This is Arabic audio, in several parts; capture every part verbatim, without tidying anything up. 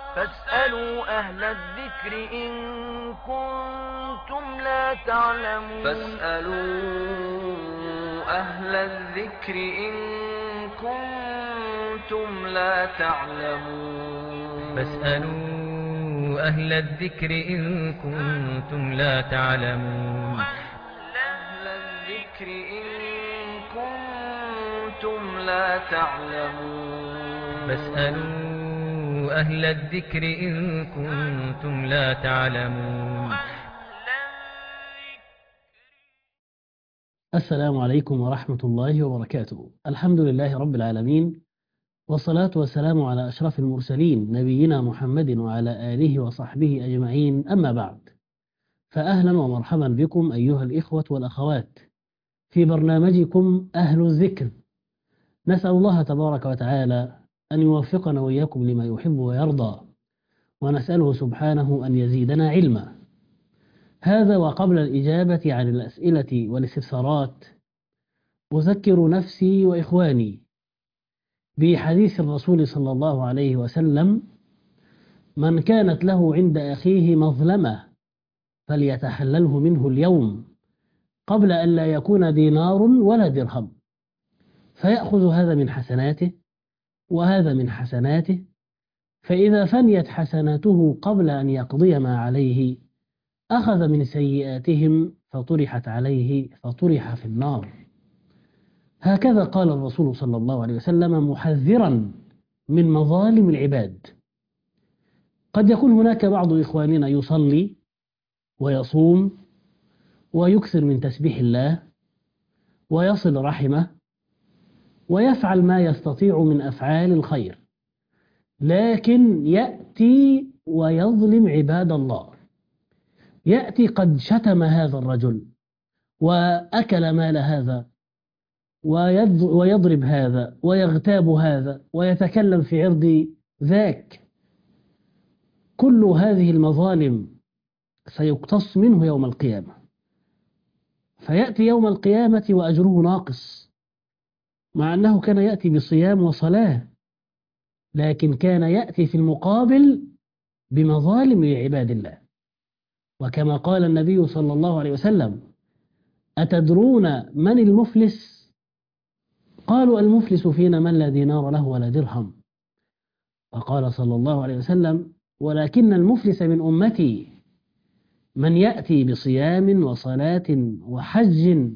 فاسألوا أهل الذكر إن كنتم لا تعلمون فاسألوا أهل الذكر إن كنتم لا تعلمون فاسألوا أهل الذكر إن كنتم لا تعلمون أهل الذكر إن كنتم لا تعلمون فاسألوا أهل الذكر إن كنتم لا تعلمون. السلام عليكم ورحمة الله وبركاته. الحمد لله رب العالمين، والصلاة والسلام على أشرف المرسلين نبينا محمد وعلى آله وصحبه أجمعين، أما بعد، فأهلا ومرحبا بكم أيها الإخوة والأخوات في برنامجكم أهل الذكر. نسأل الله تبارك وتعالى أن يوفقنا وإياكم لما يحب ويرضى، ونسأله سبحانه أن يزيدنا علما. هذا وقبل الإجابة عن الأسئلة والاستفسارات أذكر نفسي وإخواني بحديث الرسول صلى الله عليه وسلم: من كانت له عند أخيه مظلمة فليتحلله منه اليوم قبل أن لا يكون دينار ولا درهم، فيأخذ هذا من حسناته وهذا من حسناته، فإذا فنيت حسناته قبل أن يقضي ما عليه أخذ من سيئاتهم فطرحت عليه فطرح في النار. هكذا قال الرسول صلى الله عليه وسلم محذرا من مظالم العباد. قد يكون هناك بعض إخواننا يصلي ويصوم ويكثر من تسبيح الله ويصل رحمه ويفعل ما يستطيع من أفعال الخير، لكن يأتي ويظلم عباد الله. يأتي قد شتم هذا الرجل وأكل مال هذا ويضرب هذا ويغتاب هذا ويتكلم في عرض ذاك. كل هذه المظالم سيقتص منه يوم القيامة، فيأتي يوم القيامة وأجره ناقص، مع أنه كان يأتي بصيام وصلاة، لكن كان يأتي في المقابل بمظالم لعباد الله. وكما قال النبي صلى الله عليه وسلم: أتدرون من المفلس؟ قالوا: المفلس فينا من لا دينار له ولا درهم. فقال صلى الله عليه وسلم: ولكن المفلس من أمتي من يأتي بصيام وصلاة وحج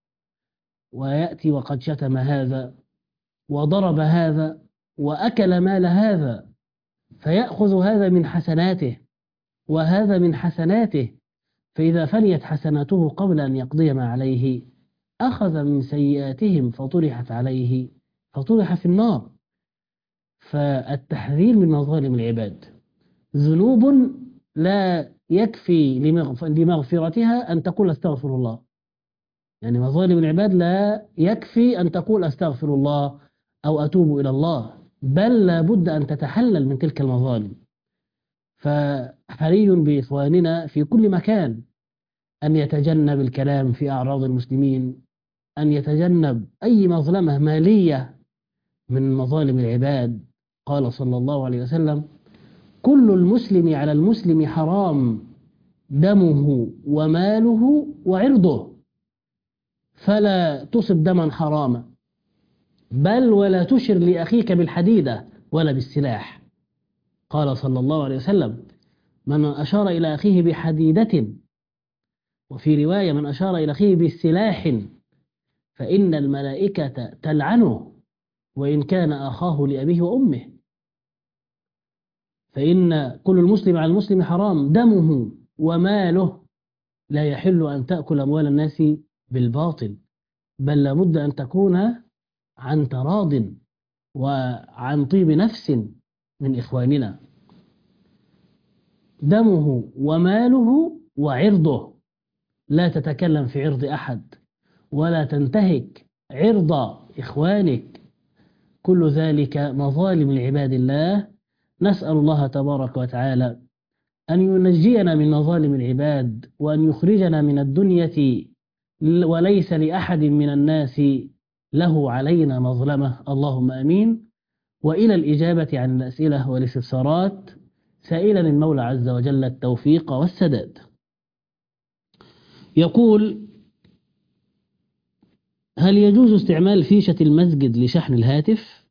ويأتي وقد شتم هذا وضرب هذا وأكل مال هذا، فيأخذ هذا من حسناته وهذا من حسناته، فإذا فنيت حسناته قبل أن يقضي ما عليه أخذ من سيئاتهم فطرحت عليه فطرح في النار. فالتحذير من مظالم العباد ذنوب لا يكفي لمغفرتها أن تقول استغفر الله، يعني مظالم العباد لا يكفي أن تقول استغفر الله أو أتوب إلى الله، بل لا بد أن تتحلل من تلك المظالم. فحري بإخواننا في كل مكان أن يتجنب الكلام في أعراض المسلمين، أن يتجنب أي مظلمة مالية من مظالم العباد. قال صلى الله عليه وسلم: كل المسلم على المسلم حرام دمه وماله وعرضه، فلا تصب دما حراما، بل ولا تشر لأخيك بالحديدة ولا بالسلاح. قال صلى الله عليه وسلم: من أشار إلى أخيه بحديدة، وفي رواية من أشار إلى أخيه بالسلاح، فإن الملائكة تلعنه وإن كان أخاه لأبيه وأمه. فإن كل المسلم على المسلم حرام دمه وماله، لا يحل أن تأكل أموال الناس بالباطل، بل لابد أن تكون عن تراض وعن طيب نفس من إخواننا. دمه وماله وعرضه، لا تتكلم في عرض أحد ولا تنتهك عرض إخوانك، كل ذلك مظالم لعباد الله. نسأل الله تبارك وتعالى أن ينجينا من مظالم العباد، وأن يخرجنا من الدنيا وليس لأحد من الناس له علينا مظلمة. اللهم أمين. وإلى الإجابة عن الأسئلة والاستفسارات سائلا المولى عز وجل التوفيق والسداد. يقول: هل يجوز استعمال فيشة المسجد لشحن الهاتف؟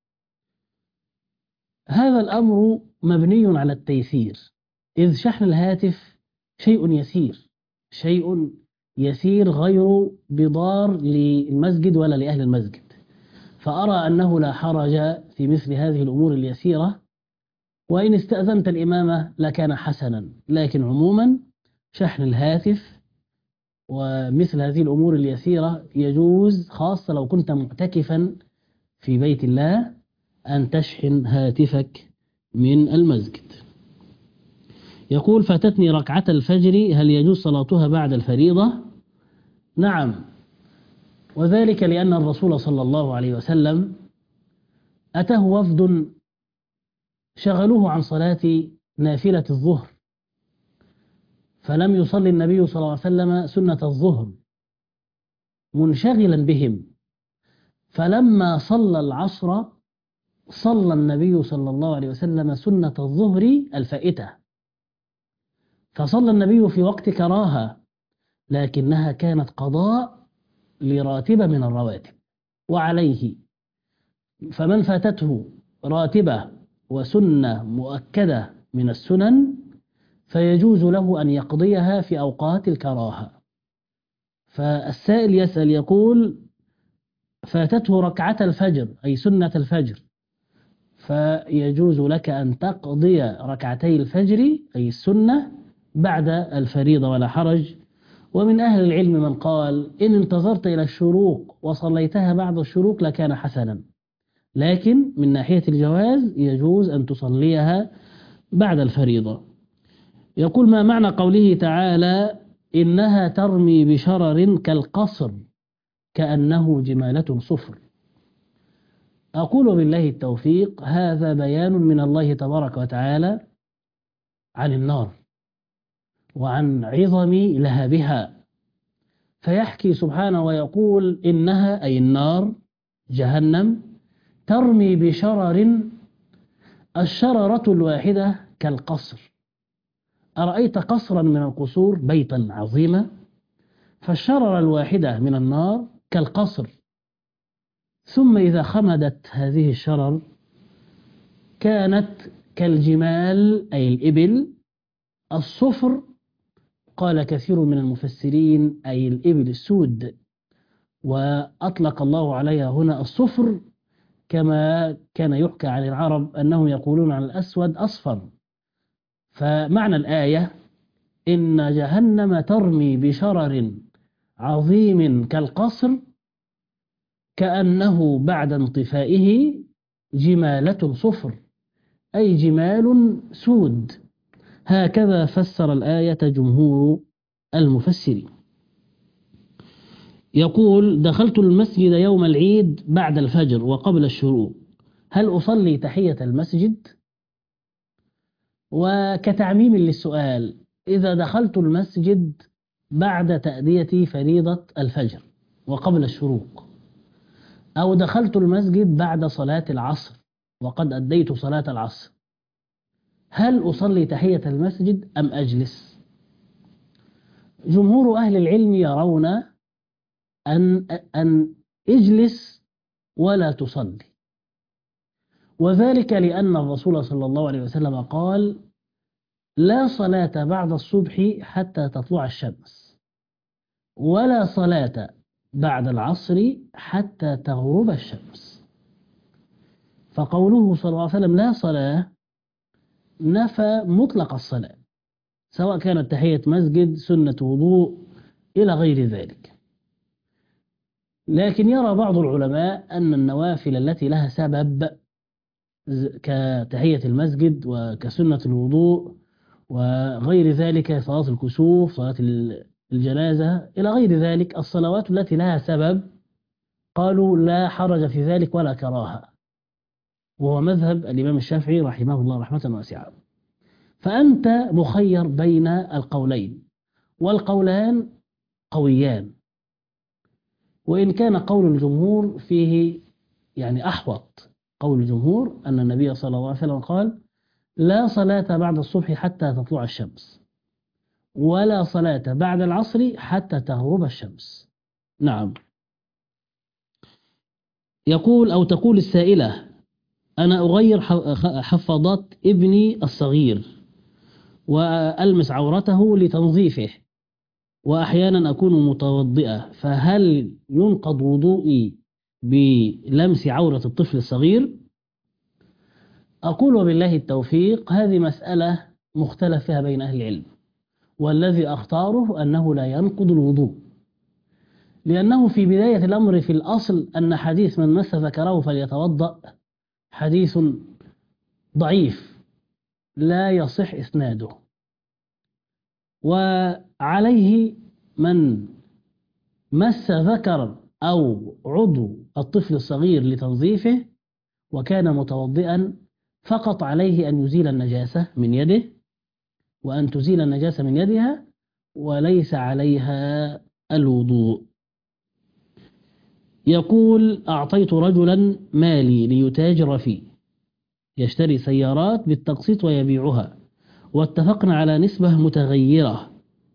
هذا الأمر مبني على التيسير، إذ شحن الهاتف شيء يسير، شيء يسير غير بضار للمسجد ولا لأهل المسجد، فأرى أنه لا حرج في مثل هذه الأمور اليسيرة، وإن استأذنت الإمامة لكان حسنا، لكن عموما شحن الهاتف ومثل هذه الأمور اليسيرة يجوز، خاصة لو كنت معتكفا في بيت الله، أن تشحن هاتفك من المسجد. يقول: فاتتني ركعة الفجر، هل يجوز صلاتها بعد الفريضة؟ نعم، وذلك لأن الرسول صلى الله عليه وسلم أتاه وفد شغلوه عن صلاة نافلة الظهر، فلم يصلي النبي صلى الله عليه وسلم سنة الظهر منشغلا بهم، فلما صلى العصر صلى النبي صلى الله عليه وسلم سنة الظهر الفائتة، فصلى النبي في وقت كراهة، لكنها كانت قضاء لراتبة من الرواتب، وعليه فمن فاتته راتبة وسنة مؤكدة من السنن فيجوز له أن يقضيها في أوقات الكراهة. فالسائل يسأل يقول: فاتته ركعة الفجر أي سنة الفجر، فيجوز لك أن تقضي ركعتي الفجر أي السنة بعد الفريضة ولا حرج. ومن أهل العلم من قال: إن انتظرت إلى الشروق وصليتها بعد الشروق لكان حسنا، لكن من ناحية الجواز يجوز أن تصليها بعد الفريضة. يقول: ما معنى قوله تعالى: إنها ترمي بشرر كالقصر كأنه جمالة صفر؟ أقول بالله التوفيق، هذا بيان من الله تبارك وتعالى عن النار وعن عظم لهبها، فيحكي سبحانه ويقول: إنها أي النار جهنم ترمي بشرر، الشررة الواحدة كالقصر. أرأيت قصرا من القصور، بيتا عظيما، فالشررة الواحدة من النار كالقصر، ثم إذا خمدت هذه الشرر كانت كالجمال أي الإبل الصفر، قال كثير من المفسرين أي الإبل السود، وأطلق الله عليها هنا الصفر، كما كان يحكى عن العرب أنهم يقولون عن الأسود أصفر. فمعنى الآية: إن جهنم ترمي بشرر عظيم كالقصر كأنه بعد انطفائه جمالة صفر، أي جمال سود. هكذا فسر الآية جمهور المفسرين. يقول: دخلت المسجد يوم العيد بعد الفجر وقبل الشروق، هل أصلي تحية المسجد؟ وكتعميم للسؤال، إذا دخلت المسجد بعد تأدية فريضة الفجر وقبل الشروق، أو دخلت المسجد بعد صلاة العصر وقد أديت صلاة العصر، هل أصلي تحية المسجد أم أجلس؟ جمهور أهل العلم يرون أن أن اجلس ولا تصلي، وذلك لأن الرسول صلى الله عليه وسلم قال: لا صلاة بعد الصبح حتى تطلع الشمس، ولا صلاة بعد العصر حتى تغرب الشمس. فقوله صلى الله عليه وسلم لا صلاة نفى مطلق الصلاة، سواء كانت تحية مسجد، سنة وضوء، إلى غير ذلك. لكن يرى بعض العلماء أن النوافل التي لها سبب كتحية المسجد وكسنة الوضوء وغير ذلك، صلاة الكسوف، صلاة الجنازة، إلى غير ذلك، الصلوات التي لها سبب قالوا لا حرج في ذلك ولا كراهة، وهو مذهب الإمام الشافعي رحمه الله رحمة واسعة. فأنت مخير بين القولين، والقولان قويان، وإن كان قول الجمهور فيه يعني أحوط. قول الجمهور أن النبي صلى الله عليه وسلم قال: لا صلاة بعد الصبح حتى تطلع الشمس، ولا صلاة بعد العصر حتى تغرب الشمس. نعم. يقول أو تقول السائلة: أنا أغير حفاضات ابني الصغير وألمس عورته لتنظيفه، وأحيانا أكون متوضئة، فهل ينقض وضوئي بلمس عورة الطفل الصغير؟ أقول وبالله التوفيق، هذه مسألة مختلف فيها بين أهل العلم، والذي أختاره أنه لا ينقض الوضوء، لأنه في بداية الأمر في الأصل أن حديث من مس ذكره فليتوضأ حديث ضعيف لا يصح إسناده، وعليه من مس ذكر أو عضو الطفل الصغير لتنظيفه وكان متوضئا فقط عليه أن يزيل النجاسة من يده، وأن تزيل النجاسة من يدها، وليس عليها الوضوء. يقول: أعطيت رجلا مالي ليتاجر فيه، يشتري سيارات بالتقسيط ويبيعها، واتفقنا على نسبة متغيرة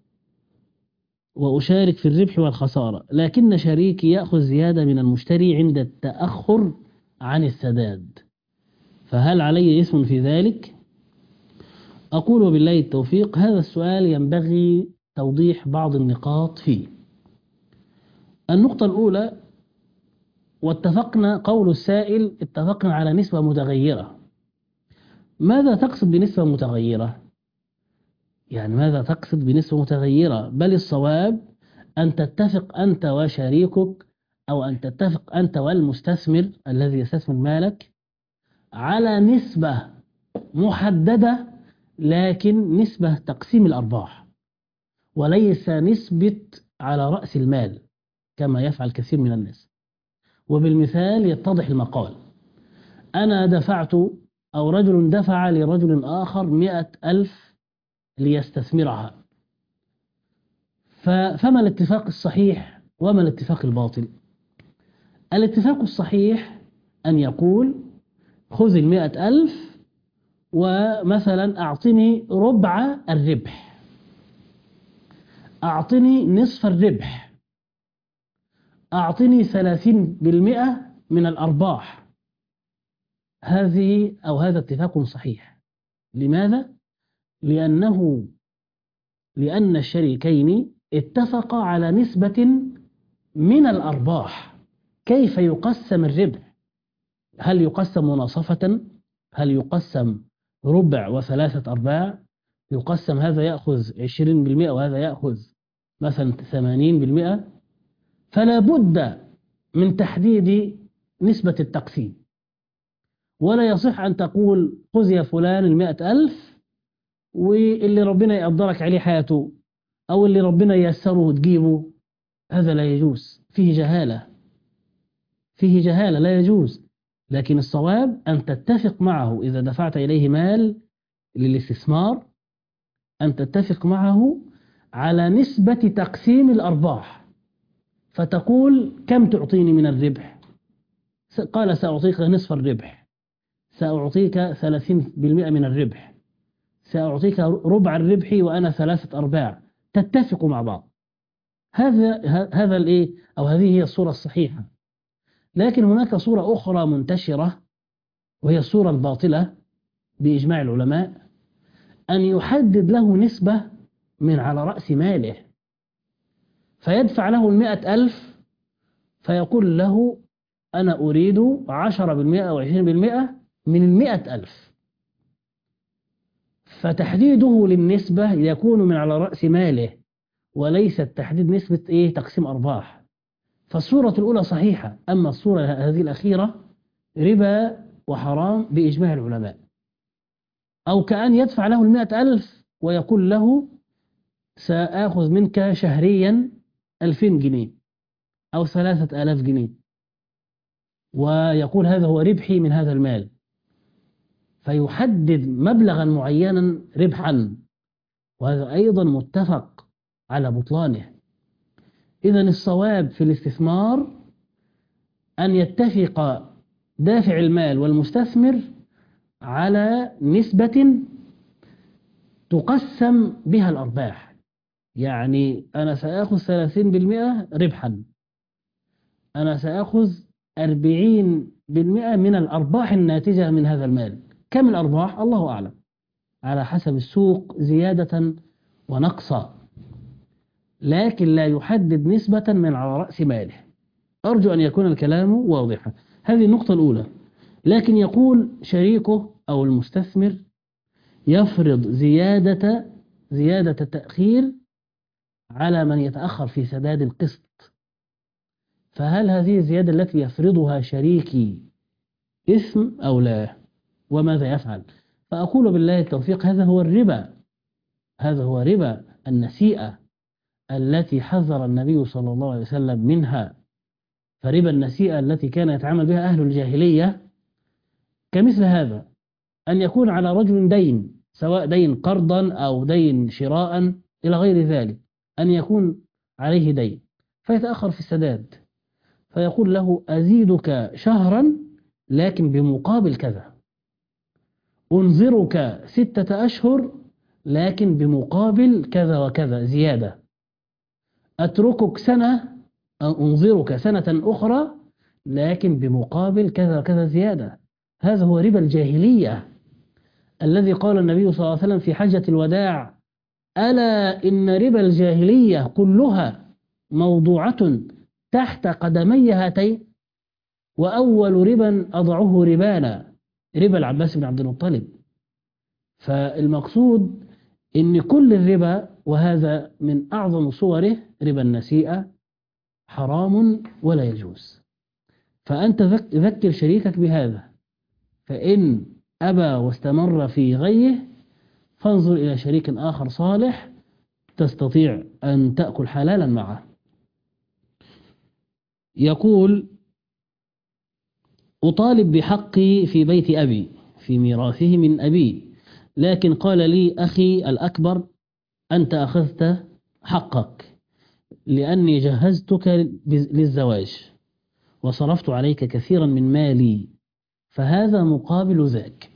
وأشارك في الربح والخسارة، لكن شريكي يأخذ زيادة من المشتري عند التأخر عن السداد، فهل علي اسم في ذلك؟ أقول بالله التوفيق، هذا السؤال ينبغي توضيح بعض النقاط فيه. النقطة الأولى: واتفقنا، قول السائل اتفقنا على نسبة متغيرة. ماذا تقصد بنسبة متغيرة؟ يعني ماذا تقصد بنسبة متغيرة؟ بل الصواب أن تتفق أنت وشريكك، أو أن تتفق أنت والمستثمر الذي يستثمر مالك على نسبة محددة، لكن نسبة تقسيم الأرباح، وليس نسبة على رأس المال كما يفعل كثير من الناس. وبالمثال يتضح المقال: أنا دفعت أو رجل دفع لرجل آخر مئة ألف ليستثمرها، فما الاتفاق الصحيح وما الاتفاق الباطل؟ الاتفاق الصحيح أن يقول: خذ المئة ألف ومثلا أعطني ربع الربح، أعطني نصف الربح، أعطني ثلاثين بالمئة من الأرباح. هذه أو هذا اتفاق صحيح. لماذا؟ لأنه لأن الشريكين اتفقا على نسبة من الأرباح. كيف يقسم الربح؟ هل يقسم مناصفة؟ هل يقسم ربع وثلاثة أرباع؟ يقسم هذا يأخذ عشرين بالمئة وهذا يأخذ مثلا ثمانين بالمئة؟ فلا بد من تحديد نسبة التقسيم، ولا يصح أن تقول: خذ يا فلان المئة ألف واللي ربنا يقدرك عليه حياته، أو اللي ربنا ييسره وتجيبه. هذا لا يجوز، فيه جهالة، فيه جهالة، لا يجوز. لكن الصواب أن تتفق معه إذا دفعت إليه مال للاستثمار، أن تتفق معه على نسبة تقسيم الأرباح، فتقول: كم تعطيني من الربح؟ قال: سأعطيك نصف الربح، سأعطيك ثلاثين بالمئة من الربح، سأعطيك ربع الربح وأنا ثلاثة أرباع. تتفقوا مع بعض. هذا هذا الإيه أو هذه هي الصورة الصحيحة. لكن هناك صورة أخرى منتشرة، وهي الصورة الباطلة بإجماع العلماء، أن يحدد له نسبة من على رأس ماله، فيدفع له المئة ألف فيقول له: أنا أريد عشرة بالمئة أو عشرين بالمئة من المئة ألف. فتحديده للنسبة يكون من على رأس ماله، وليس تحديد نسبة إيه تقسيم أرباح. فالصورة الأولى صحيحة، أما الصورة هذه الأخيرة ربا وحرام بإجماع العلماء. أو كأن يدفع له المئة ألف ويقول له: سأخذ منك شهريا ألفين جنيه أو ثلاثة آلاف جنيه، ويقول: هذا هو ربحي من هذا المال، فيحدد مبلغا معينا ربحا، وهذا أيضا متفق على بطلانه. إذن الصواب في الاستثمار أن يتفق دافع المال والمستثمر على نسبة تقسم بها الأرباح. يعني أنا سأخذ ثلاثين بالمئة ربحا، أنا سأخذ أربعين بالمئة من الأرباح الناتجة من هذا المال. كم الأرباح؟ الله أعلم، على حسب السوق زيادة ونقصا، لكن لا يحدد نسبة من على رأس ماله. أرجو أن يكون الكلام واضحا. هذه النقطة الأولى. لكن يقول شريكه أو المستثمر يفرض زيادة زيادة التأخير على من يتأخر في سداد القسط. فهل هذه الزيادة التي يفرضها شريكي إثم أو لا؟ وماذا يفعل؟ فأقول بالله التوفيق، هذا هو الربا، هذا هو ربا النسيئة التي حذر النبي صلى الله عليه وسلم منها. فربا النسيئة التي كان يتعامل بها أهل الجاهلية كمثل هذا، أن يكون على رجل دين، سواء دين قرضا أو دين شراء إلى غير ذلك، أن يكون عليه دين فيتأخر في السداد، فيقول له أزيدك شهرا لكن بمقابل كذا، أنظرك ستة أشهر لكن بمقابل كذا وكذا زيادة، أتركك سنة، أنظرك سنة أخرى لكن بمقابل كذا وكذا زيادة. هذا هو ربا الجاهلية الذي قال النبي صلى الله عليه وسلم في حجة الوداع: ألا إن ربا الجاهلية كلها موضوعة تحت قدمي هاتين، وأول ربا أضعه ربانا، ربا العباس بن عبد المطلب. فالمقصود إن كل الربا، وهذا من أعظم صوره، ربا النسيئة حرام ولا يجوز. فأنت ذكر شريكك بهذا، فإن أبى واستمر في غيه فانظر إلى شريك آخر صالح تستطيع أن تأكل حلالا معه. يقول: أطالب بحقي في بيت أبي في ميراثه من أبي، لكن قال لي أخي الأكبر: أنت أخذت حقك لأني جهزتك للزواج وصرفت عليك كثيرا من مالي، فهذا مقابل ذاك.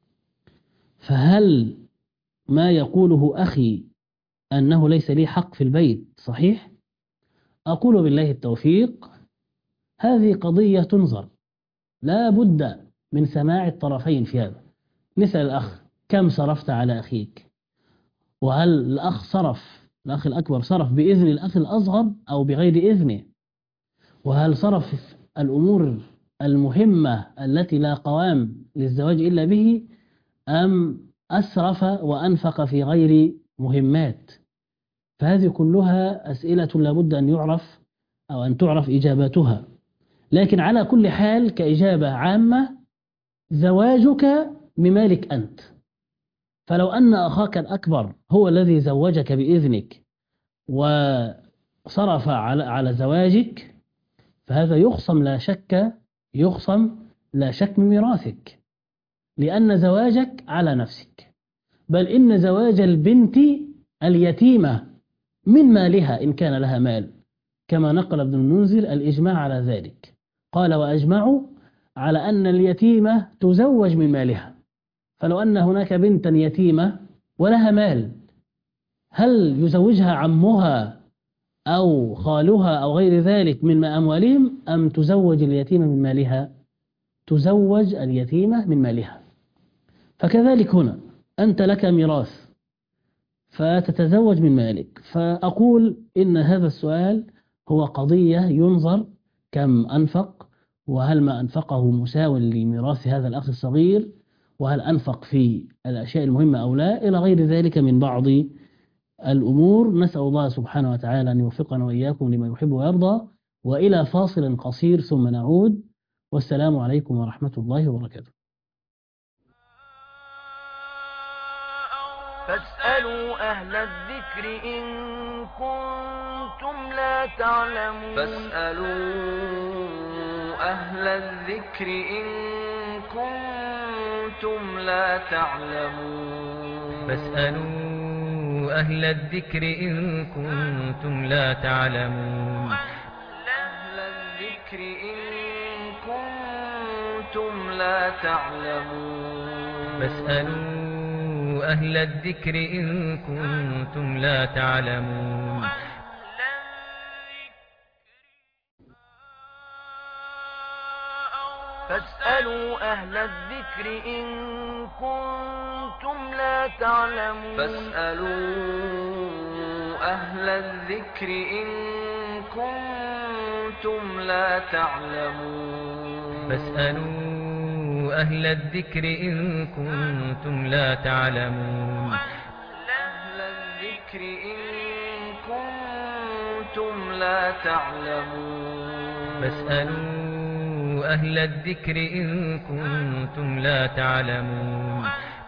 فهل ما يقوله أخي أنه ليس لي حق في البيت صحيح؟ أقول بالله التوفيق، هذه قضية تنظر، لا بد من سماع الطرفين في هذا. نسأل الأخ: كم صرفت على أخيك؟ وهل الأخ صرف، الأخ الأكبر صرف بإذن الأخ الأصغر أو بغير إذنه؟ وهل صرف الأمور المهمة التي لا قوام للزواج إلا به، أم أسرف وأنفق في غير مهمات؟ فهذه كلها أسئلة لابد أن يعرف أو أن تعرف إجاباتها. لكن على كل حال كإجابة عامة، زواجك بمالك أنت. فلو أن أخاك الأكبر هو الذي زوجك بإذنك وصرف على على زواجك، فهذا يخصم لا شك يخصم لا شك من ميراثك، لأن زواجك على نفسك. بل إن زواج البنت اليتيمة من مالها إن كان لها مال، كما نقل ابن المنذر الإجماع على ذلك. قال: وأجمعوا على أن اليتيمة تزوج من مالها. فلو أن هناك بنتا يتيمة ولها مال، هل يزوجها عمها أو خالها أو غير ذلك من أموالهم، أم تزوج اليتيمة من مالها؟ تزوج اليتيمة من مالها. فكذلك هنا أنت لك ميراث فتتزوج من مالك. فأقول إن هذا السؤال هو قضية ينظر كم أنفق، وهل ما أنفقه مساو لميراث هذا الأخ الصغير، وهل أنفق في الأشياء المهمة أو لا، إلى غير ذلك من بعض الأمور. نسأل الله سبحانه وتعالى أن يوفقنا وإياكم لما يحب ويرضى. وإلى فاصل قصير ثم نعود، والسلام عليكم ورحمة الله وبركاته. فاسألوا أهل الذكر إن كنتم لا تعلمون فاسألوا أهل الذكر إن كنتم لا تعلمون فاسألوا أهل الذكر إن كنتم لا تعلمون أهل الذكر إن كنتم لا تعلمون فاسألوا أهل الذكر إن كنتم لا تعلمون فاسألوا أهل الذكر إن كنتم لا تعلمون فاسألوا أهل الذكر إن كنتم لا تعلمون فاسألوا أهل الذكر إن كنتم لا تعلمون أهل الذكر إن كنتم لا تعلمون فاسألوا أهل الذكر إن كنتم لا تعلمون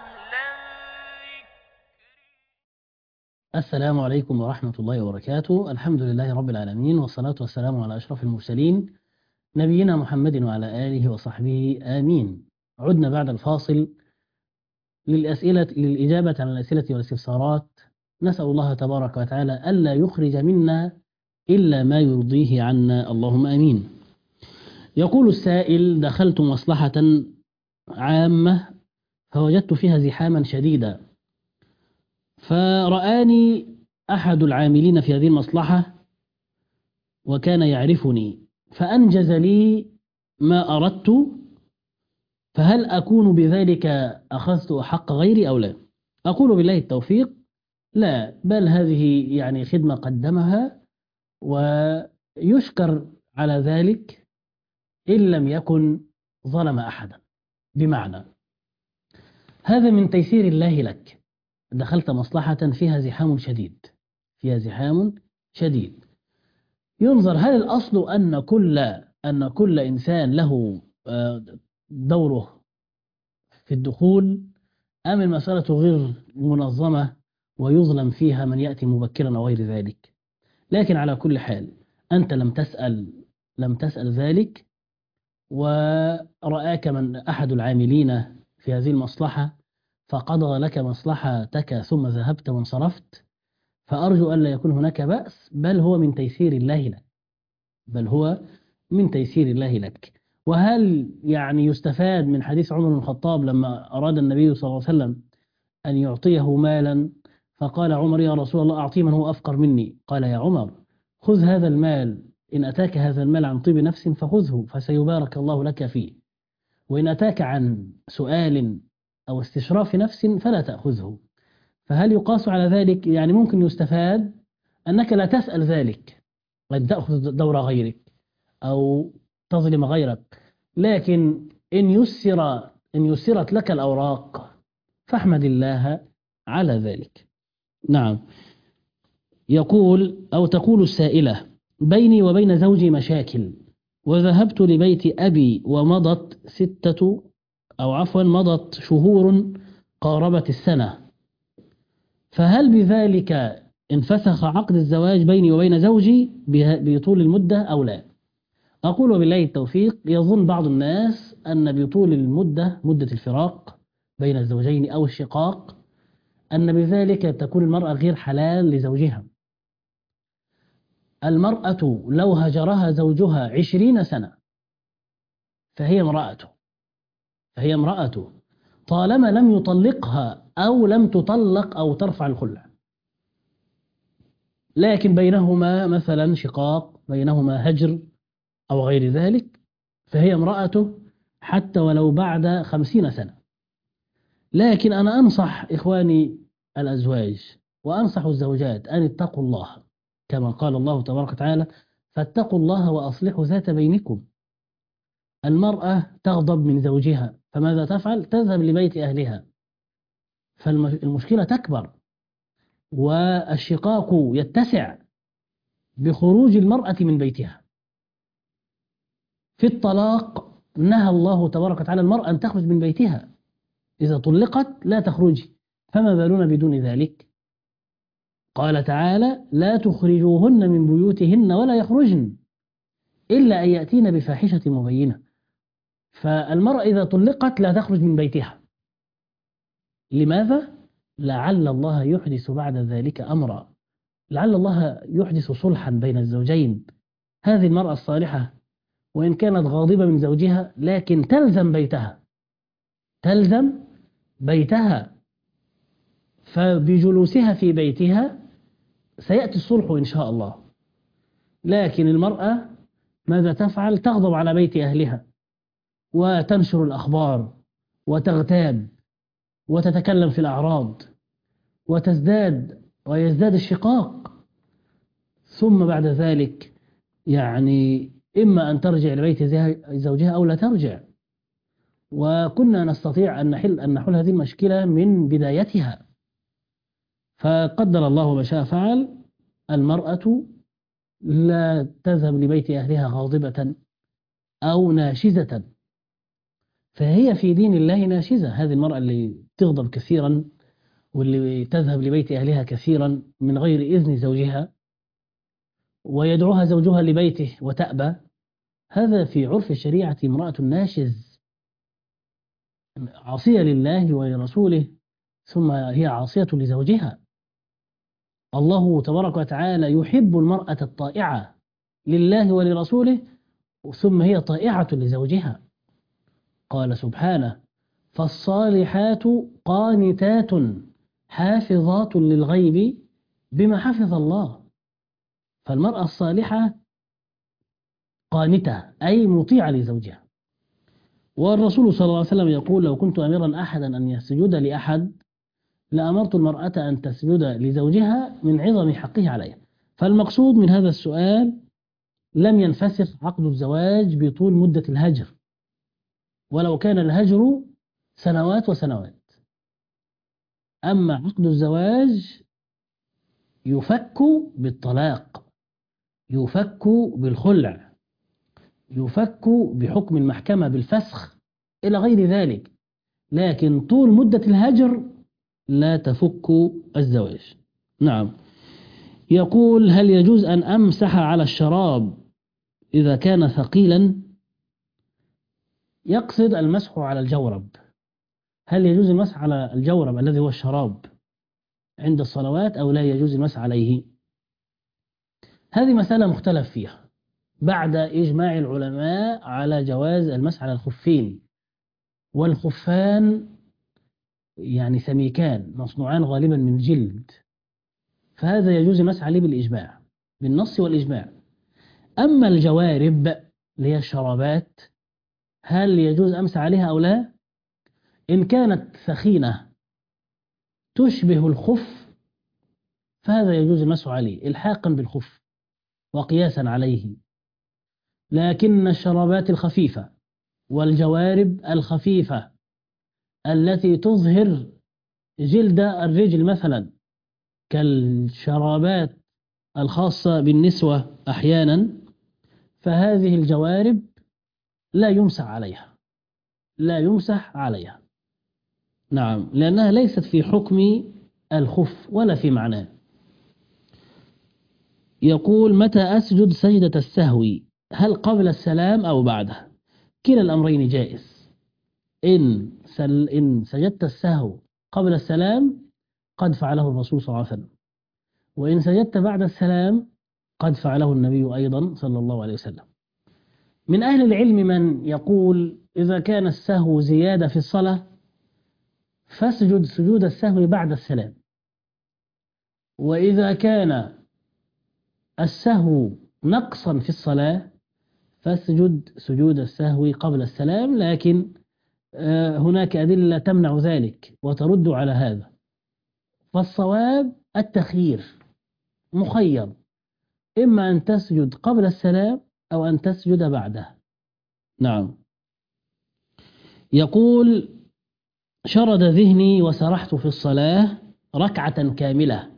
السلام عليكم ورحمة الله وبركاته. الحمد لله رب العالمين، والصلاة والسلام على أشرف المرسلين نبينا محمد وعلى آله وصحبه آمين. عدنا بعد الفاصل للأسئلة للإجابة عن الأسئلة والاستفسارات. نسأل الله تبارك وتعالى ألا يخرج منا إلا ما يرضيه عنا، اللهم آمين. يقول السائل: دخلت مصلحة عامة فوجدت فيها زحاما شديدا، فرآني أحد العاملين في هذه المصلحة وكان يعرفني فأنجز لي ما أردت، فهل أكون بذلك أخذت حق غيري أو لا؟ أقول بالله التوفيق: لا، بل هذه يعني خدمة قدمها ويشكر على ذلك إن لم يكن ظلم أحدا. بمعنى هذا من تيسير الله لك. دخلت مصلحة فيها زحام شديد فيها زحام شديد ينظر هل الأصل أن كل أن كل إنسان له دوره في الدخول، أم المسألة غير منظمة ويظلم فيها من يأتي مبكرا أو غير ذلك؟ لكن على كل حال أنت لم تسأل لم تسأل ذلك، ورآك من أحد العاملين في هذه المصلحة فقضى لك مصلحتك ثم ذهبت وانصرفت، فأرجو ألا يكون هناك بأس، بل هو من تيسير الله لك بل هو من تيسير الله لك. وهل يعني يستفاد من حديث عمر بن الخطاب لما أراد النبي صلى الله عليه وسلم أن يعطيه مالا، فقال عمر: يا رسول الله، أعطي من هو أفقر مني. قال: يا عمر، خذ هذا المال، إن أتاك هذا المال عن طيب نفس فخذه فسيبارك الله لك فيه، وإن أتاك عن سؤال أو استشراف نفس فلا تأخذه. فهل يقاس على ذلك؟ يعني ممكن يستفاد أنك لا تسأل ذلك، قد تأخذ دور غيرك أو تظلم غيرك، لكن إن يسر إن يسرت لك الأوراق فاحمد الله على ذلك. نعم. يقول أو تقول السائلة: بيني وبين زوجي مشاكل، وذهبت لبيت أبي ومضت ستة أو عفوا مضت شهور قاربت السنة، فهل بذلك انفسخ عقد الزواج بيني وبين زوجي بطول المدة أو لا؟ أقول بالله التوفيق: يظن بعض الناس أن بطول المدة، مدة الفراق بين الزوجين أو الشقاق، أن بذلك تكون المرأة غير حلال لزوجها. المرأة لو هجرها زوجها عشرين سنة فهي امرأته فهي امرأته طالما لم يطلقها أو لم تطلق أو ترفع الخلع. لكن بينهما مثلا شقاق، بينهما هجر أو غير ذلك، فهي امرأته حتى ولو بعد خمسين سنة. لكن أنا أنصح إخواني الأزواج وأنصح الزوجات أن اتقوا الله، كما قال الله تبارك وتعالى: فاتقوا الله وأصلحوا ذات بينكم. المرأة تغضب من زوجها، فماذا تفعل؟ تذهب لبيت أهلها، فالمشكلة تكبر والشقاق يتسع بخروج المرأة من بيتها. في الطلاق نهى الله تبارك وتعالى المرأة أن تخرج من بيتها، إذا طلقت لا تخرج، فما بالنا بدون ذلك؟ قال تعالى: لا تخرجوهن من بيوتهن ولا يخرجن إلا أن يأتين بفاحشة مبينة. فالمرأة إذا طلقت لا تخرج من بيتها. لماذا؟ لعل الله يحدث بعد ذلك أمرا، لعل الله يحدث صلحا بين الزوجين. هذه المرأة الصالحة وإن كانت غاضبة من زوجها لكن تلزم بيتها، تلزم بيتها، فبجلوسها في بيتها سيأتي الصلح إن شاء الله. لكن المرأة ماذا تفعل؟ تغضب على بيت أهلها وتنشر الأخبار وتغتاب وتتكلم في الأعراض وتزداد ويزداد الشقاق، ثم بعد ذلك يعني إما أن ترجع لبيت زوجها أو لا ترجع. وكنا نستطيع أن نحل أن نحل هذه المشكلة من بدايتها، فقدر الله ما شاء فعل، المرأة لا تذهب لبيت أهلها غاضبة أو ناشزة، فهي في دين الله ناشزة. هذه المرأة اللي تغضب كثيرا واللي تذهب لبيت أهلها كثيرا من غير إذن زوجها ويدعوها زوجها لبيته وتأبى، هذا في عرف الشريعة امرأة ناشز عاصية لله ولرسوله، ثم هي عاصية لزوجها. الله تبارك وتعالى يحب المرأة الطائعة لله ولرسوله ثم هي طائعة لزوجها. قال سبحانه: فالصالحات قانتات حافظات للغيب بما حفظ الله. فالمرأة الصالحة قانتة أي مطيعة لزوجها. والرسول صلى الله عليه وسلم يقول: لو كنت أمرا أحدا أن يسجد لأحد لأمرت المرأة أن تسجد لزوجها من عظم حقه عليها. فالمقصود من هذا السؤال: لم ينفسخ عقد الزواج بطول مدة الهجر، ولو كان الهجر سنوات وسنوات. أما عقد الزواج يفك بالطلاق، يفك بالخلع، يفك بحكم المحكمة بالفسخ إلى غير ذلك، لكن طول مدة الهجر لا تفك الزواج. نعم. يقول: هل يجوز أن أمسح على الشراب إذا كان ثقيلا؟ يقصد المسح على الجورب. هل يجوز المسح على الجورب الذي هو الشراب عند الصلوات أو لا يجوز المسح عليه؟ هذه مسألة مختلف فيها بعد إجماع العلماء على جواز المسح على الخفين، والخفان يعني سميكان مصنوعان غالبا من جلد، فهذا يجوز المسح عليه بالإجماع، بالنص والإجماع. أما الجوارب اللي هي الشرابات هل يجوز أمسح عليها أو لا؟ إن كانت ثخينة تشبه الخف فهذا يجوز المسح عليه إلحاقا بالخف وقياسا عليه. لكن الشرابات الخفيفة والجوارب الخفيفة التي تظهر جلد الرجل مثلا كالشرابات الخاصة بالنسوة أحيانا، فهذه الجوارب لا يمسح عليها، لا يمسح عليها. نعم، لأنها ليست في حكم الخف ولا في معناه. يقول: متى أسجد سجدة السهو؟ هل قبل السلام أو بعده؟ كلا الأمرين جائز. إن, سل إن سجدت السهو قبل السلام قد فعله الرسول صلى الله عليه وسلم، وإن سجدت بعد السلام قد فعله النبي أيضا صلى الله عليه وسلم. من أهل العلم من يقول: إذا كان السهو زيادة في الصلاة فاسجد سجود السهو بعد السلام، وإذا كان السهو نقصا في الصلاة فاسجد سجود السهو قبل السلام. لكن هناك أدلة تمنع ذلك وترد على هذا، فالصواب التخيير، مخير، إما أن تسجد قبل السلام أو أن تسجد بعده. نعم. يقول: شرد ذهني وسرحت في الصلاة ركعة كاملة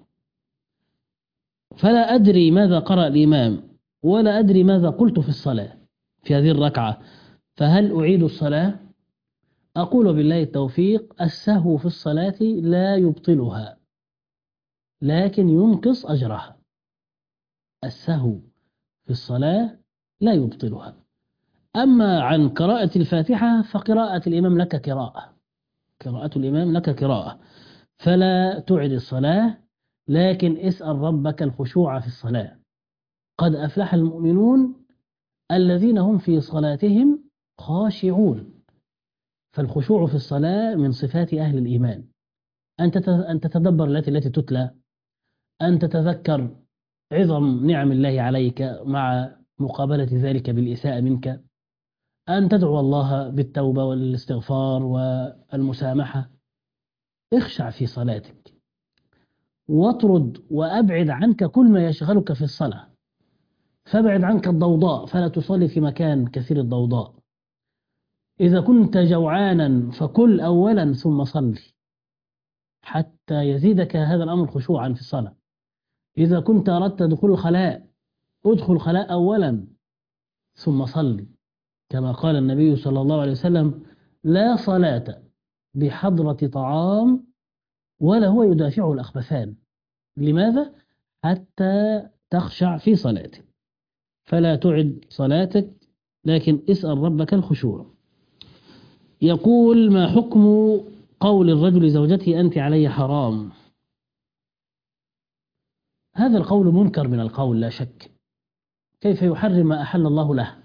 فلا أدري ماذا قرأ الإمام ولا أدري ماذا قلت في الصلاة في هذه الركعة، فهل أعيد الصلاة؟ أقول بالله التوفيق: السهو في الصلاة لا يبطلها لكن ينقص أجرها. السهو في الصلاة لا يبطلها. أما عن قراءة الفاتحة فقراءة الإمام لك قراءة، قراءة الإمام لك قراءة، فلا تعد الصلاة، لكن اسأل ربك الخشوع في الصلاة. قد أفلح المؤمنون الذين هم في صلاتهم خاشعون. فالخشوع في الصلاة من صفات أهل الإيمان، أن أن تتدبر التي التي تتلى، أن تتذكر عظم نعم الله عليك مع مقابلة ذلك بالإساءة منك، أن تدعو الله بالتوبة والاستغفار والمسامحة. اخشع في صلاتك، واطرد وأبعد عنك كل ما يشغلك في الصلاة، فابعد عنك الضوضاء، فلا تصلي في مكان كثير الضوضاء. إذا كنت جوعانا فكل أولا ثم صلي حتى يزيدك هذا الأمر خشوعا في الصلاة. إذا كنت أردت دخول الخلاء ادخل الخلاء أولا ثم صلي، كما قال النبي صلى الله عليه وسلم: لا صلاة بحضرة طعام ولا هو يدافعه الأخبثان. لماذا؟ حتى تخشع في صلاتك، فلا تعد صلاتك، لكن اسأل ربك الخشوع. يقول: ما حكم قول الرجل لزوجته أنت علي حرام؟ هذا القول منكر من القول لا شك، كيف يحرم ما أحل الله له؟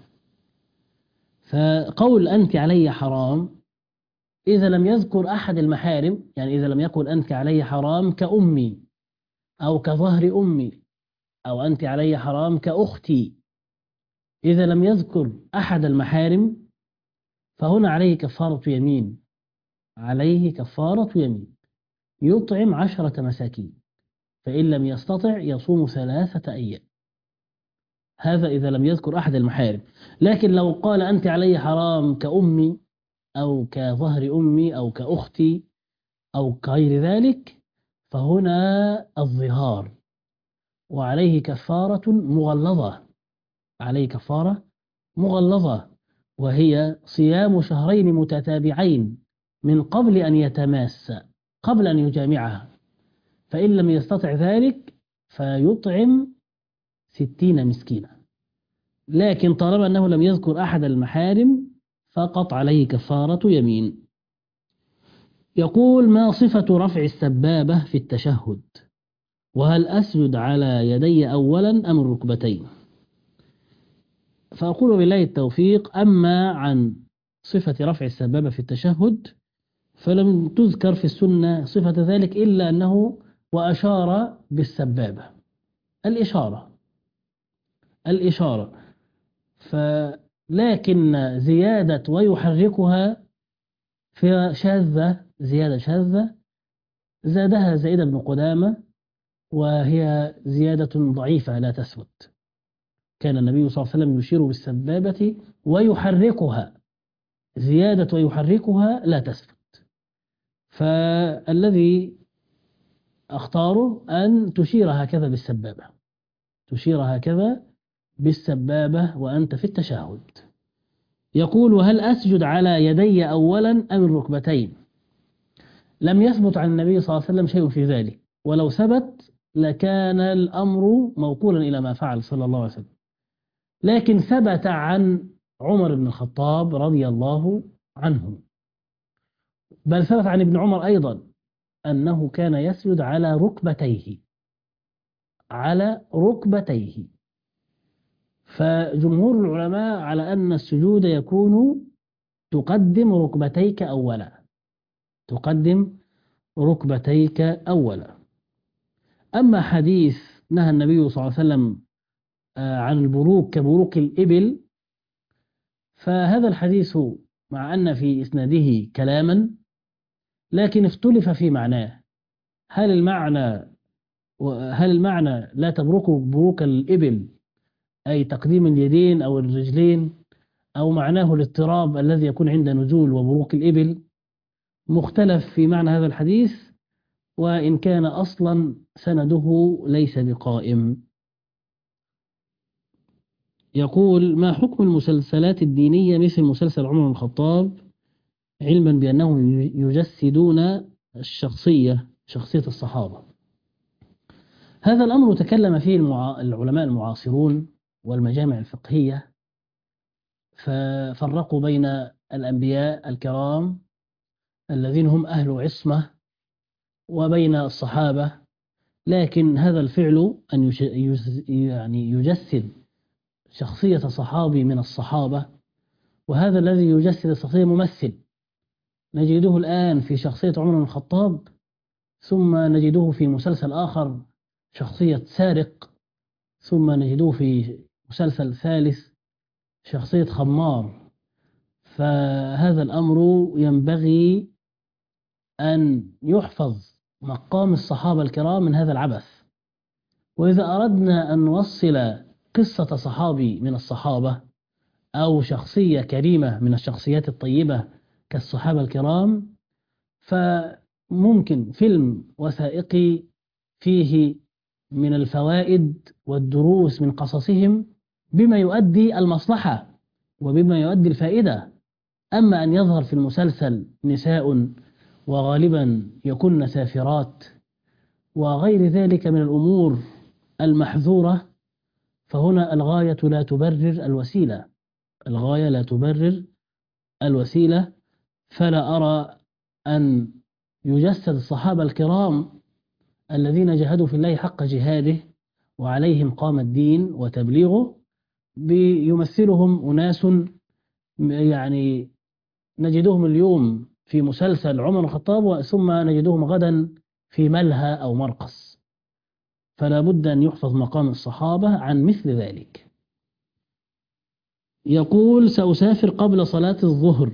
فقول أنت علي حرام إذا لم يذكر أحد المحارم، يعني إذا لم يقل أنت علي حرام كأمي أو كظهر أمي، أو أنت علي حرام كأختي، إذا لم يذكر أحد المحارم فهنا عليه كفارة يمين، عليه كفارة يمين، يطعم عشرة مساكين، فإن لم يستطع يصوم ثلاثة أيام. هذا إذا لم يذكر أحد المحارم. لكن لو قال أنت علي حرام كأمي أو كظهر أمي أو كأختي أو كغير ذلك فهنا الظهار، وعليه كفارة مغلظة، عليه كفارة مغلظة، وهي صيام شهرين متتابعين من قبل أن يتماس، قبل أن يجامعها، فإن لم يستطع ذلك فيطعم ستين مسكينا. لكن طالما أنه لم يذكر أحد المحارم فقط عليه كفارة يمين. يقول: ما صفة رفع السبابة في التشهد؟ وهل أسجد على يدي أولا أم الركبتين؟ فأقول بالله التوفيق: أما عن صفة رفع السبابة في التشهد فلم تذكر في السنة صفة ذلك إلا أنه وأشار بالسبابة، الإشارة الإشارة فلكن زيادة ويحركها في شاذة، زيادة شاذة زادها زيد بن قدامة، وهي زيادة ضعيفة لا تثبت. كان النبي صلى الله عليه وسلم يشير بالسبابة ويحركها، زيادة ويحركها لا تثبت. فالذي أختاره أن تشير هكذا بالسبابة، تشير هكذا بالسبابة وأنت في التشهد. يقول: وهل أسجد على يدي أولا أم الركبتين؟ لم يثبت عن النبي صلى الله عليه وسلم شيء في ذلك، ولو ثبت لكان الأمر موكولا إلى ما فعل صلى الله عليه وسلم. لكن ثبت عن عمر بن الخطاب رضي الله عنه، بل ثبت عن ابن عمر أيضا أنه كان يسجد على ركبتيه، على ركبتيه. فجمهور العلماء على أن السجود يكون تقدم ركبتيك أولا، تقدم ركبتيك أولا. أما حديث نهى النبي صلى الله عليه وسلم عن البروك كبروك الإبل، فهذا الحديث مع أن في إسناده كلاما لكن اختلف في معناه. هل المعنى هل المعنى لا تبركوا بروك الإبل أي تقديم اليدين أو الرجلين، أو معناه الاضطراب الذي يكون عند نزول وبروك الإبل؟ مختلف في معنى هذا الحديث، وإن كان أصلا سنده ليس بقائم. يقول: ما حكم المسلسلات الدينية مثل مسلسل عمر بن الخطاب، علما بأنهم يجسدون الشخصية شخصية الصحابة؟ هذا الأمر تكلم فيه العلماء المعاصرون والمجامع الفقهية، ففرقوا بين الأنبياء الكرام الذين هم أهل عصمة وبين الصحابة. لكن هذا الفعل أن يعني يجسد شخصية صحابي من الصحابة، وهذا الذي يجسد الشخصية ممثل، نجده الآن في شخصية عمر بن الخطاب، ثم نجده في مسلسل آخر شخصية سارق، ثم نجده في مسلسل ثالث شخصية خمار. فهذا الأمر ينبغي أن يحفظ مقام الصحابة الكرام من هذا العبث. وإذا أردنا أن نوصل قصة صحابي من الصحابة أو شخصية كريمة من الشخصيات الطيبة كالصحابة الكرام، فممكن فيلم وثائقي فيه من الفوائد والدروس من قصصهم بما يؤدي المصلحة وبما يؤدي الفائدة. أما أن يظهر في المسلسل نساء وغالبا يكن سافرات وغير ذلك من الأمور المحذورة، فهنا الغاية لا تبرر الوسيلة، الغاية لا تبرر الوسيلة. فلا أرى أن يجسد الصحابة الكرام الذين جاهدوا في الله حق جهاده وعليهم قام الدين وتبليغه بيمثلهم أناس يعني نجدهم اليوم في مسلسل عمر بن الخطاب ثم نجدهم غدا في ملهى أو مرقص. فلا بد أن يحفظ مقام الصحابة عن مثل ذلك. يقول: سأسافر قبل صلاة الظهر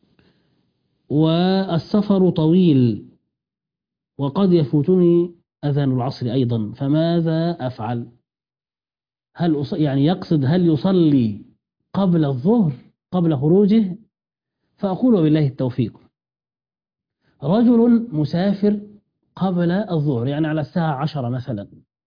والسفر طويل وقد يفوتني أذان العصر أيضا، فماذا أفعل؟ هل أص... يعني يقصد هل يصلي قبل الظهر قبل خروجه؟ فأقول بالله التوفيق. رجل مسافر قبل الظهر يعني على الساعة عشرة مثلا،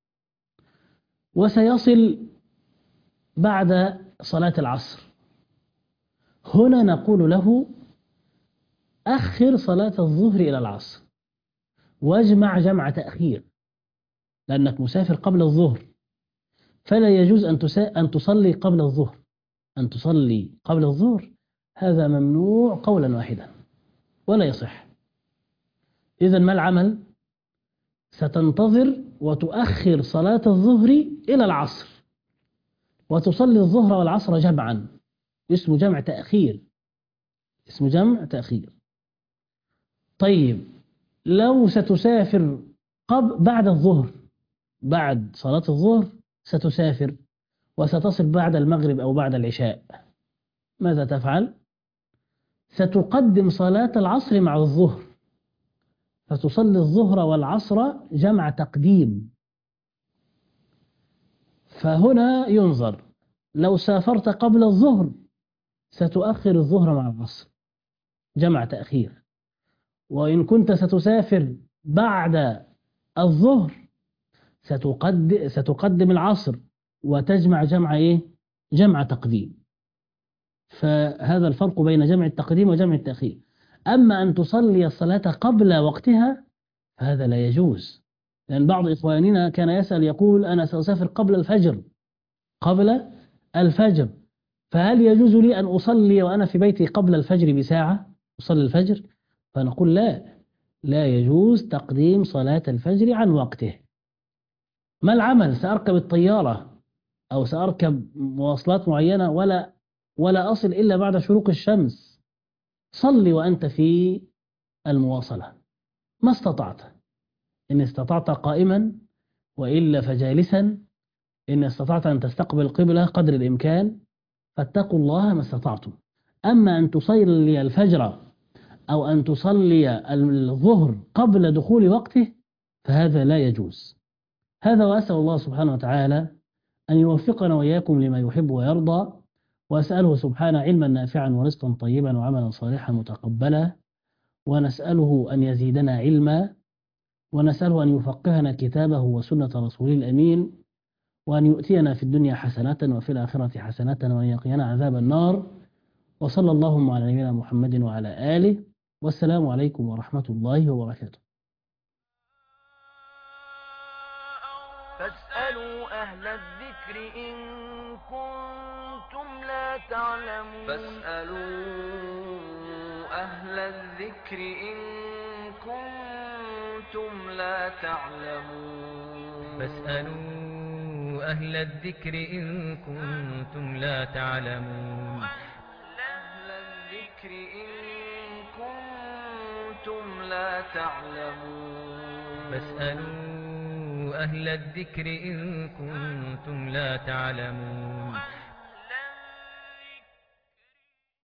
وسيصل بعد صلاة العصر، هنا نقول له: أخر صلاة الظهر إلى العصر واجمع جمع تأخير، لأنك مسافر قبل الظهر، فلا يجوز أن أن تصلي قبل الظهر. أن تصلي قبل الظهر هذا ممنوع قولا واحدا ولا يصح. إذن ما العمل؟ ستنتظر وتؤخر صلاة الظهر إلى العصر وتصلي الظهر والعصر جمعا، اسمه جمع تأخير، اسمه جمع تأخير. طيب لو ستسافر قبل بعد الظهر، بعد صلاة الظهر ستسافر وستصل بعد المغرب أو بعد العشاء، ماذا تفعل؟ ستقدم صلاة العصر مع الظهر، فتصلي الظهر والعصر جمع تقديم. فهنا ينظر، لو سافرت قبل الظهر ستؤخر الظهر مع العصر جمع تأخير، وإن كنت ستسافر بعد الظهر ستقدم, ستقدم العصر وتجمع جمع إيه؟ جمع تقديم. فهذا الفرق بين جمع التقديم وجمع التأخير. أما أن تصلي الصلاة قبل وقتها فهذا لا يجوز، لأن بعض إخواننا كان يسأل يقول: أنا سأسافر قبل الفجر قبل الفجر فهل يجوز لي أن أصلي وأنا في بيتي قبل الفجر بساعة أصلي الفجر؟ فنقول: لا لا يجوز تقديم صلاة الفجر عن وقته. ما العمل؟ سأركب الطيارة أو سأركب مواصلات معينة ولا ولا أصل إلا بعد شروق الشمس، صلي وأنت في المواصلة ما استطعت، إن استطعت قائما وإلا فجالسا، إن استطعت أن تستقبل القبلة قدر الإمكان فاتقوا الله ما استطعتم. أما أن تصلي الفجر أو أن تصلي الظهر قبل دخول وقته فهذا لا يجوز. هذا، وأسأل الله سبحانه وتعالى أن يوفقنا وإياكم لما يحب ويرضى، وأسأله سبحانه علما نافعا ورزقا طيبا وعملا صالحا متقبلا، ونسأله أن يزيدنا علما، ونسأله أن يفقهنا كتابه وسنة رسوله الأمين، وأن يؤتينا في الدنيا حسنة وفي الآخرة حسنة وأن يقينا عذاب النار. وصلى اللهم على نبينا محمد وعلى آله، والسلام عليكم ورحمة الله وبركاته. فاسألوا أهل الذكر إن كنتم لا تعلمون فاسألوا أهل الذكر إن كنتم لا تعلمون فاسألوا أهل الذكر إن كنتم لا تعلمون أهل الذكر إن كنتم لا تعلمون فاسألوا أهل الذكر إن كنتم لا تعلمون